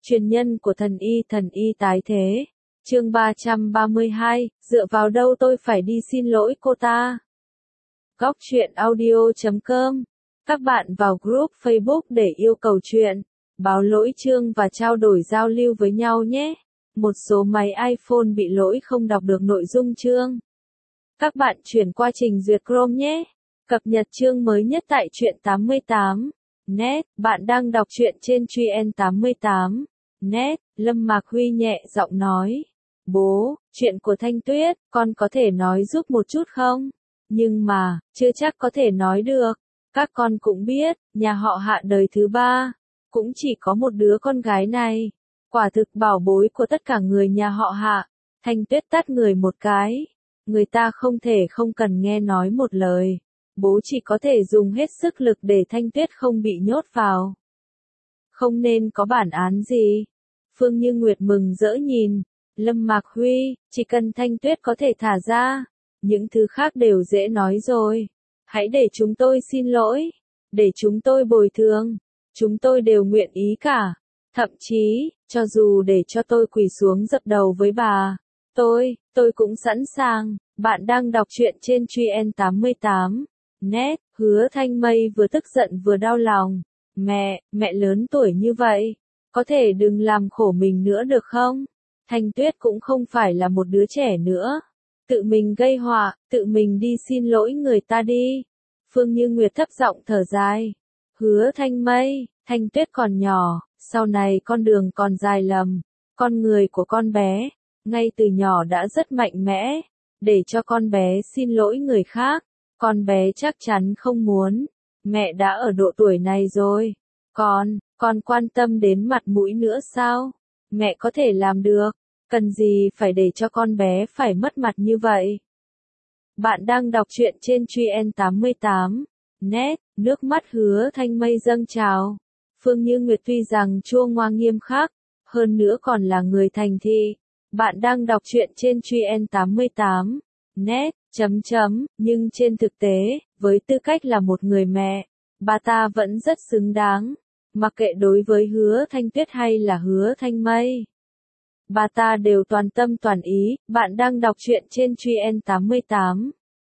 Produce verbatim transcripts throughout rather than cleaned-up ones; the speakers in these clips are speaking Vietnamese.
Truyền nhân của thần y thần y tái thế. Chương ba trăm ba mươi hai, dựa vào đâu tôi phải đi xin lỗi cô ta. Góc truyện audio chấm com. Các bạn vào group Facebook để yêu cầu chuyện, báo lỗi chương và trao đổi giao lưu với nhau nhé. Một số máy iPhone bị lỗi không đọc được nội dung chương. Các bạn chuyển qua trình duyệt Chrome nhé. Cập nhật chương mới nhất tại truyện tám mươi tám. Net, bạn đang đọc truyện trên truyện tám mươi tám. Net, Lâm Mạc Huy nhẹ giọng nói. Bố, chuyện của Thanh Tuyết, con có thể nói giúp một chút không? Nhưng mà, chưa chắc có thể nói được. Các con cũng biết, nhà họ Hạ đời thứ ba, cũng chỉ có một đứa con gái này. Quả thực bảo bối của tất cả người nhà họ Hạ. Thanh Tuyết tát người một cái. Người ta không thể không cần nghe nói một lời. Bố chỉ có thể dùng hết sức lực để Thanh Tuyết không bị nhốt vào. Không nên có bản án gì. Phương Như Nguyệt mừng rỡ nhìn. Lâm Mạc Huy, chỉ cần Thanh Tuyết có thể thả ra. Những thứ khác đều dễ nói rồi. Hãy để chúng tôi xin lỗi. Để chúng tôi bồi thường. Chúng tôi đều nguyện ý cả. Thậm chí, cho dù để cho tôi quỳ xuống dập đầu với bà. Tôi, tôi cũng sẵn sàng. Bạn đang đọc truyện trên truyện tám mươi tám. Net, Hứa Thanh Mây vừa tức giận vừa đau lòng. Mẹ, mẹ lớn tuổi như vậy. Có thể đừng làm khổ mình nữa được không? Thanh Tuyết cũng không phải là một đứa trẻ nữa. Tự mình gây họa, tự mình đi xin lỗi người ta đi. Phương Như Nguyệt thấp giọng thở dài. Hứa Thanh Mây, Thanh Tuyết còn nhỏ, sau này con đường còn dài lầm. Con người của con bé, ngay từ nhỏ đã rất mạnh mẽ. Để cho con bé xin lỗi người khác, con bé chắc chắn không muốn. Mẹ đã ở độ tuổi này rồi. Con, con quan tâm đến mặt mũi nữa sao? Mẹ có thể làm được. Cần gì phải để cho con bé phải mất mặt như vậy? Bạn đang đọc truyện trên truyện tám mươi tám. Net, nước mắt Hứa Thanh Mây dâng trào. Phương Như Nguyệt tuy rằng chua ngoa nghiêm khắc, hơn nữa còn là người thành thị. Bạn đang đọc truyện trên truyện tám mươi tám. Net, chấm chấm, nhưng trên thực tế, với tư cách là một người mẹ, bà ta vẫn rất xứng đáng. Mặc kệ đối với Hứa Thanh Tuyết hay là Hứa Thanh Mây, bà ta đều toàn tâm toàn ý. Bạn đang đọc truyện trên truyện tám mươi tám.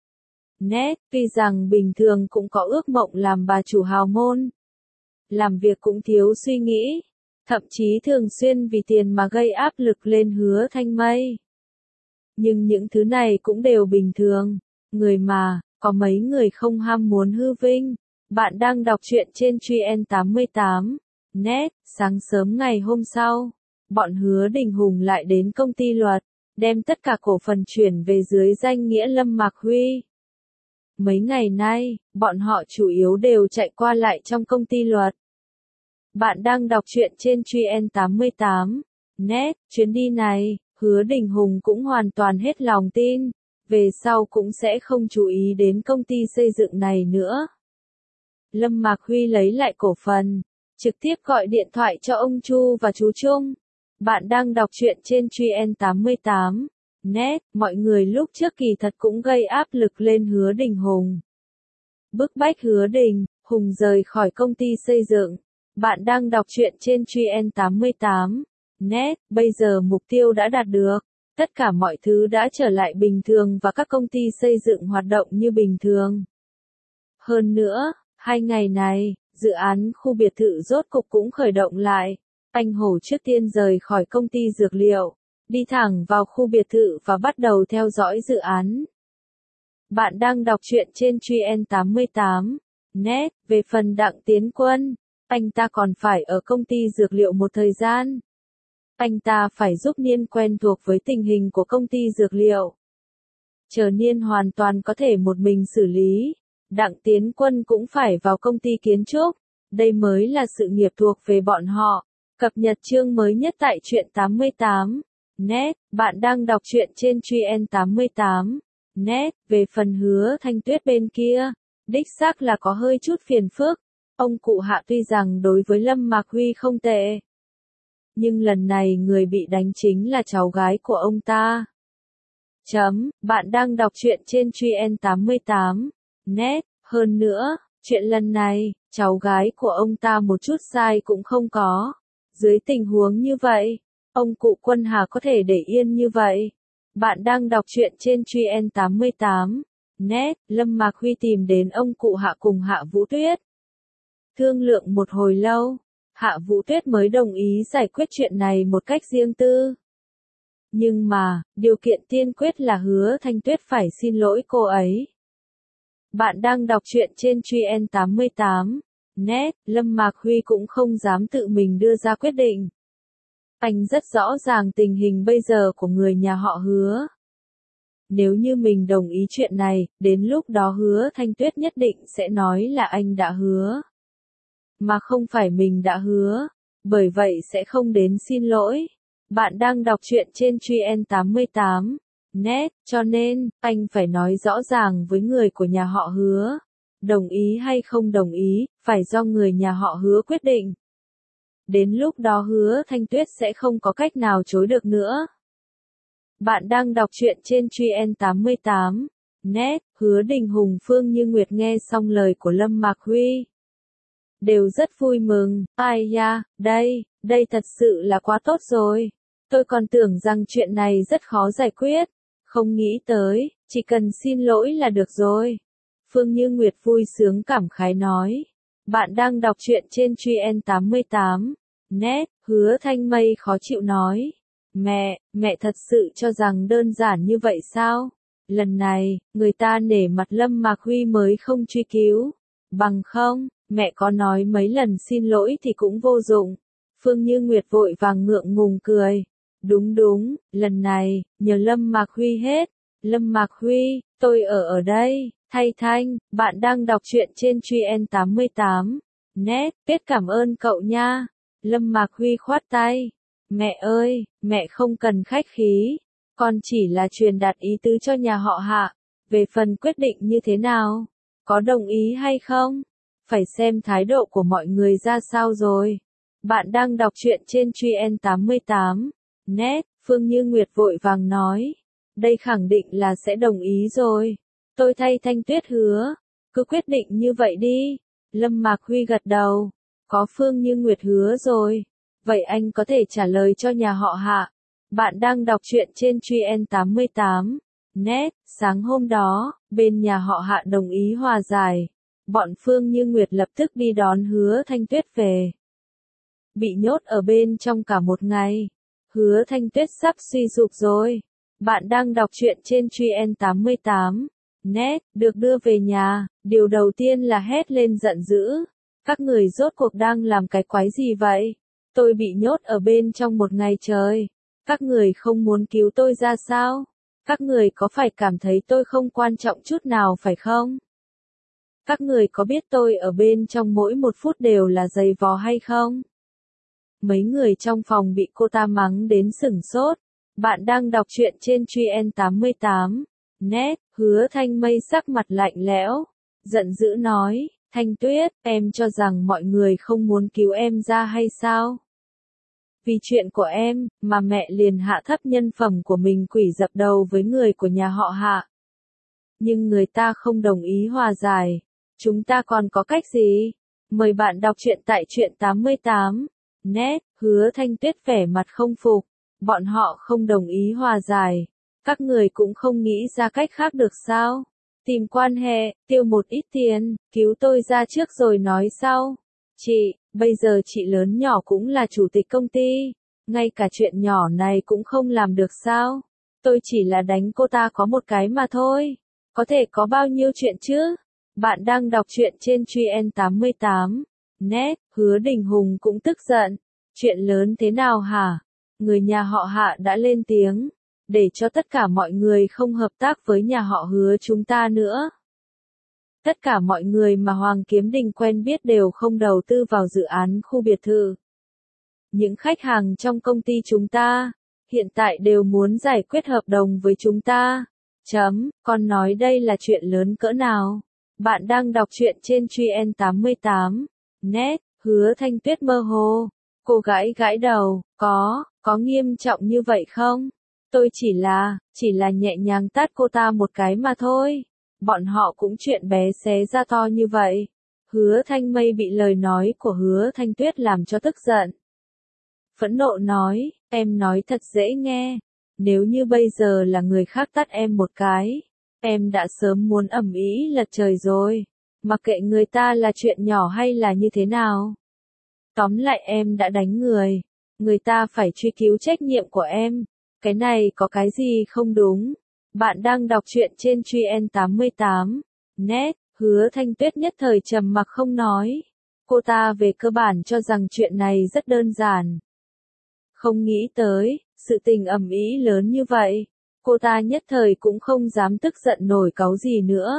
Net, tuy rằng bình thường cũng có ước mộng làm bà chủ hào môn. Làm việc cũng thiếu suy nghĩ. Thậm chí thường xuyên vì tiền mà gây áp lực lên Hứa Thanh Mây. Nhưng những thứ này cũng đều bình thường. Người mà, có mấy người không ham muốn hư vinh. Bạn đang đọc truyện trên truyện tám mươi tám. Net, sáng sớm ngày hôm sau. Bọn Hứa Đình Hùng lại đến công ty luật, đem tất cả cổ phần chuyển về dưới danh nghĩa Lâm Mạc Huy. Mấy ngày nay, bọn họ chủ yếu đều chạy qua lại trong công ty luật. Bạn đang đọc truyện trên truyện tám mươi tám. Net, chuyến đi này, Hứa Đình Hùng cũng hoàn toàn hết lòng tin. Về sau cũng sẽ không chú ý đến công ty xây dựng này nữa. Lâm Mạc Huy lấy lại cổ phần, trực tiếp gọi điện thoại cho ông Chu và chú Trung. Bạn đang đọc truyện trên truyện tám mươi tám. Net, mọi người lúc trước kỳ thật cũng gây áp lực lên Hứa Đình Hùng. Bức bách Hứa Đình Hùng rời khỏi công ty xây dựng. Bạn đang đọc truyện trên truyện tám mươi tám. Net, bây giờ mục tiêu đã đạt được. Tất cả mọi thứ đã trở lại bình thường và các công ty xây dựng hoạt động như bình thường. Hơn nữa, hai ngày này, dự án khu biệt thự rốt cục cũng khởi động lại. Anh Hổ trước tiên rời khỏi công ty dược liệu, đi thẳng vào khu biệt thự và bắt đầu theo dõi dự án. Bạn đang đọc truyện trên truyện tám mươi tám. Net, về phần Đặng Tiến Quân, anh ta còn phải ở công ty dược liệu một thời gian. Anh ta phải giúp Niên quen thuộc với tình hình của công ty dược liệu. Chờ Niên hoàn toàn có thể một mình xử lý, Đặng Tiến Quân cũng phải vào công ty kiến trúc. Đây mới là sự nghiệp thuộc về bọn họ. Cập nhật chương mới nhất tại truyện tám mươi tám. Net, bạn đang đọc truyện trên truyện tám mươi tám. Net, về phần Hứa Thanh Tuyết bên kia, đích xác là có hơi chút phiền phức. Ông cụ Hạ tuy rằng đối với Lâm Mạc Huy không tệ, nhưng lần này người bị đánh chính là cháu gái của ông ta. Chấm, bạn đang đọc truyện trên truyện tám mươi tám. Net, hơn nữa, chuyện lần này, cháu gái của ông ta một chút sai cũng không có. Dưới tình huống như vậy, ông cụ Quân Hà có thể để yên như vậy. Bạn đang đọc truyện trên Truyện tám mươi tám net, Lâm Mạc Huy tìm đến ông cụ Hạ cùng Hạ Vũ Tuyết. Thương lượng một hồi lâu, Hạ Vũ Tuyết mới đồng ý giải quyết chuyện này một cách riêng tư. Nhưng mà, điều kiện tiên quyết là Hứa Thanh Tuyết phải xin lỗi cô ấy. Bạn đang đọc truyện trên Truyện tám mươi tám net, Lâm Mạc Huy cũng không dám tự mình đưa ra quyết định. Anh rất rõ ràng tình hình bây giờ của người nhà họ Hứa. Nếu như mình đồng ý chuyện này, đến lúc đó Hứa Thanh Tuyết nhất định sẽ nói là anh đã hứa. Mà không phải mình đã hứa. Bởi vậy sẽ không đến xin lỗi. Bạn đang đọc truyện trên Truyện tám mươi tám net, cho nên, anh phải nói rõ ràng với người của nhà họ Hứa. Đồng ý hay không đồng ý, phải do người nhà họ Hứa quyết định. Đến lúc đó Hứa Thanh Tuyết sẽ không có cách nào chối được nữa. Bạn đang đọc truyện trên Truyện tám mươi tám net, Hứa Đình Hùng Phương Như Nguyệt nghe xong lời của Lâm Mạc Huy. Đều rất vui mừng, ai da, đây, đây thật sự là quá tốt rồi. Tôi còn tưởng rằng chuyện này rất khó giải quyết. Không nghĩ tới, chỉ cần xin lỗi là được rồi. Phương Như Nguyệt vui sướng cảm khái nói. Bạn đang đọc truyện trên Truyện tám mươi tám net, Hứa Thanh Mây khó chịu nói. Mẹ, mẹ thật sự cho rằng đơn giản như vậy sao? Lần này, người ta nể mặt Lâm Mạc Huy mới không truy cứu. Bằng không, mẹ có nói mấy lần xin lỗi thì cũng vô dụng. Phương Như Nguyệt vội vàng ngượng ngùng cười. Đúng đúng, lần này, nhờ Lâm Mạc Huy hết. Lâm Mạc Huy, tôi ở ở đây. Thay Thanh, bạn đang đọc truyện trên Truyện tám mươi tám net, Tuyết cảm ơn cậu nha. Lâm Mạc Huy khoát tay. Mẹ ơi, mẹ không cần khách khí. Con chỉ là truyền đạt ý tứ cho nhà họ Hạ. Về phần quyết định như thế nào? Có đồng ý hay không? Phải xem thái độ của mọi người ra sao rồi. Bạn đang đọc truyện trên Truyện tám mươi tám net, Phương Như Nguyệt vội vàng nói. Đây khẳng định là sẽ đồng ý rồi. Tôi thay Thanh Tuyết hứa. Cứ quyết định như vậy đi. Lâm Mạc Huy gật đầu. Có Phương Như Nguyệt hứa rồi. Vậy anh có thể trả lời cho nhà họ Hạ. Bạn đang đọc truyện trên Truyện tám mươi tám net, sáng hôm đó, bên nhà họ Hạ đồng ý hòa giải. Bọn Phương Như Nguyệt lập tức đi đón Hứa Thanh Tuyết về. Bị nhốt ở bên trong cả một ngày. Hứa Thanh Tuyết sắp suy sụp rồi. Bạn đang đọc truyện trên Truyện tám mươi tám net, được đưa về nhà, điều đầu tiên là hét lên giận dữ. Các người rốt cuộc đang làm cái quái gì vậy? Tôi bị nhốt ở bên trong một ngày trời. Các người không muốn cứu tôi ra sao? Các người có phải cảm thấy tôi không quan trọng chút nào phải không? Các người có biết tôi ở bên trong mỗi một phút đều là giày vò hay không? Mấy người trong phòng bị cô ta mắng đến sửng sốt. Bạn đang đọc truyện trên Truyện tám mươi tám net, Hứa Thanh Mây sắc mặt lạnh lẽo, giận dữ nói, Thanh Tuyết, em cho rằng mọi người không muốn cứu em ra hay sao? Vì chuyện của em, mà mẹ liền hạ thấp nhân phẩm của mình quỷ dập đầu với người của nhà họ Hạ. Nhưng người ta không đồng ý hòa giải. Chúng ta còn có cách gì? Mời bạn đọc truyện tại Truyện tám mươi tám net, Hứa Thanh Tuyết vẻ mặt không phục. Bọn họ không đồng ý hòa giải. Các người cũng không nghĩ ra cách khác được sao? Tìm quan hệ, tiêu một ít tiền, cứu tôi ra trước rồi nói sau. Chị, bây giờ chị lớn nhỏ cũng là chủ tịch công ty. Ngay cả chuyện nhỏ này cũng không làm được sao? Tôi chỉ là đánh cô ta có một cái mà thôi. Có thể có bao nhiêu chuyện chứ? Bạn đang đọc truyện trên Truyện tám mươi tám net, Hứa Đình Hùng cũng tức giận. Chuyện lớn thế nào hả? Người nhà họ Hạ đã lên tiếng, để cho tất cả mọi người không hợp tác với nhà họ Hứa chúng ta nữa. Tất cả mọi người mà Hoàng Kiếm Đình quen biết đều không đầu tư vào dự án khu biệt thự. Những khách hàng trong công ty chúng ta, hiện tại đều muốn giải quyết hợp đồng với chúng ta. Chấm, con nói đây là chuyện lớn cỡ nào? Bạn đang đọc truyện trên Truyện tám mươi tám net, Hứa Thanh Tuyết mơ hồ. Cô gái gãi đầu, có, có nghiêm trọng như vậy không? Tôi chỉ là, chỉ là nhẹ nhàng tát cô ta một cái mà thôi. Bọn họ cũng chuyện bé xé ra to như vậy. Hứa Thanh Mây bị lời nói của Hứa Thanh Tuyết làm cho tức giận. phẫn nộ nói, em nói thật dễ nghe. Nếu như bây giờ là người khác tát em một cái, em đã sớm muốn ầm ĩ lật trời rồi. Mặc kệ người ta là chuyện nhỏ hay là như thế nào. Tóm lại em đã đánh người. Người ta phải truy cứu trách nhiệm của em. Cái này có cái gì không đúng? Bạn đang đọc truyện trên Truyện tám mươi tám net. Hứa Thanh Tuyết nhất thời trầm mặc không nói. Cô ta về cơ bản cho rằng chuyện này rất đơn giản. Không nghĩ tới, sự tình ầm ĩ lớn như vậy. Cô ta nhất thời cũng không dám tức giận nổi cáu gì nữa.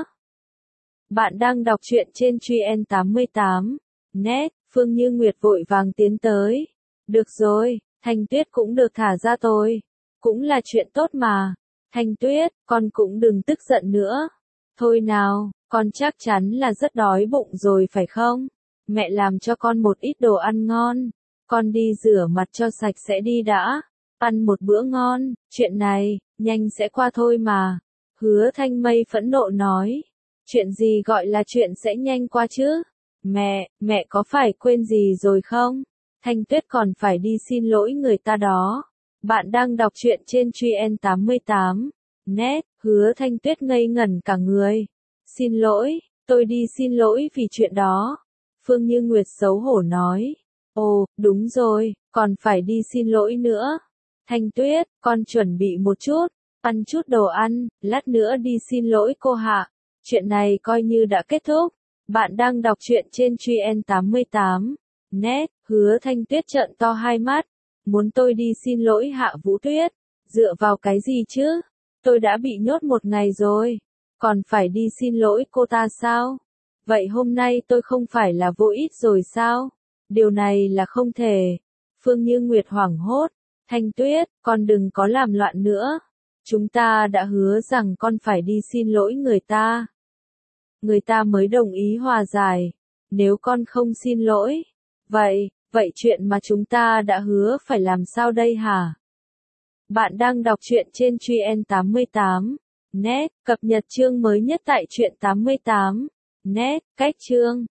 Bạn đang đọc truyện trên Truyện tám mươi tám net. Phương Như Nguyệt vội vàng tiến tới. Được rồi, Thanh Tuyết cũng được thả ra tôi. Cũng là chuyện tốt mà. Thanh Tuyết, con cũng đừng tức giận nữa. Thôi nào, con chắc chắn là rất đói bụng rồi phải không? Mẹ làm cho con một ít đồ ăn ngon. Con đi rửa mặt cho sạch sẽ đi đã. Ăn một bữa ngon, chuyện này, nhanh sẽ qua thôi mà. Hứa Thanh Mây phẫn nộ nói. Chuyện gì gọi là chuyện sẽ nhanh qua chứ? Mẹ, mẹ có phải quên gì rồi không? Thanh Tuyết còn phải đi xin lỗi người ta đó. Bạn đang đọc truyện trên Truyện tám mươi tám net. Hứa Thanh Tuyết ngây ngẩn cả người. Xin lỗi, tôi đi xin lỗi vì chuyện đó. Phương Như Nguyệt xấu hổ nói. Ồ, đúng rồi, còn phải đi xin lỗi nữa. Thanh Tuyết, con chuẩn bị một chút, ăn chút đồ ăn, lát nữa đi xin lỗi cô Hạ. Chuyện này coi như đã kết thúc. Bạn đang đọc truyện trên Truyện tám mươi tám net. Hứa Thanh Tuyết trợn to hai mắt. Muốn tôi đi xin lỗi Hạ Vũ Tuyết? Dựa vào cái gì chứ? Tôi đã bị nhốt một ngày rồi. Còn phải đi xin lỗi cô ta sao? Vậy hôm nay tôi không phải là vô ích rồi sao? Điều này là không thể. Phương Như Nguyệt hoảng hốt. Thanh Tuyết, con đừng có làm loạn nữa. Chúng ta đã hứa rằng con phải đi xin lỗi người ta. Người ta mới đồng ý hòa giải. Nếu con không xin lỗi, vậy, vậy chuyện mà chúng ta đã hứa phải làm sao đây hả? Bạn đang đọc truyện trên Truyện tám mươi tám net. Cập nhật chương mới nhất tại Truyện tám mươi tám net. Cách chương